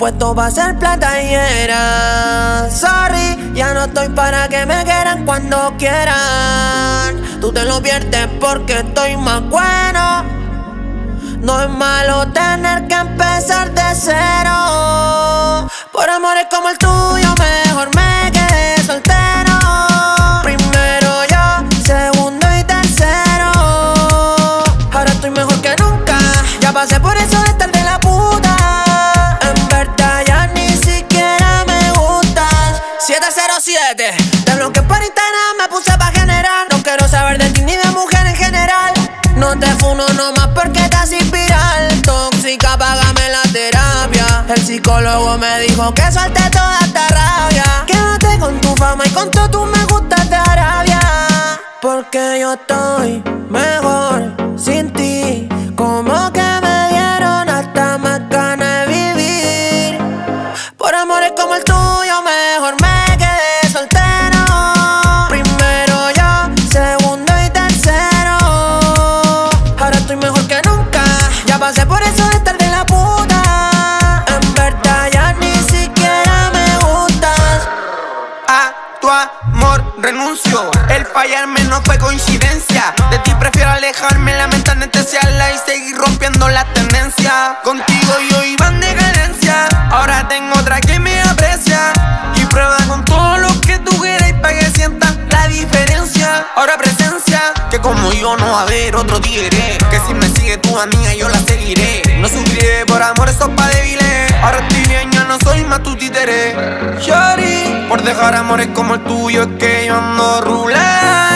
puesto para ser platallera. Sorry, ya no estoy para que me quieran cuando quieran. Tú te lo pierdes porque estoy más bueno. No es malo tener que empezar de cero. Por amores como el tuyo mejor me quedé soltero. Primero yo, segundo y tercero. Ahora estoy mejor que nunca. Ya pasé por eso de estar de la puta. En verdad ya ni siquiera me gustas. 707, te bloqueé por Instagram, me puse pa' generar. No quiero saber de ti ni de mujer en general. No te funo nomás porque estás viral. Tóxica, págame la terapia. El psicólogo me dijo que suelte toda esta rabia. Quédate con tu fama y con todo tú me gustas de Arabia. Porque yo estoy mejor sin ti. Como que me dieron hasta más ganas de vivir. Por amores como el tuyo mejor me quedé soltero. Primero yo, segundo y tercero. Ahora estoy mejor que nunca. Ya pasé por eso de estar de la puta. En verdad ya ni siquiera me gustas. A tu amor renuncio. El fallarme no fue coincidencia. De ti prefiero alejarme, la mente anestesiarla y seguir rompiendo la tendencia. Contigo yo iba en decadencia. Ahora tengo otra que me aprecia y prueba con todo lo que tú quieres para que sientas la diferencia. Ahora presencia, que como yo no va a haber otro tigre. Que si me sigue tu amiga yo la seguiré. No sufriré por amor, eso pa' débiles. Ahora estoy bien, ya no soy más tu títere. Shorty, por dejar amores como el tuyo es que yo ando rulé.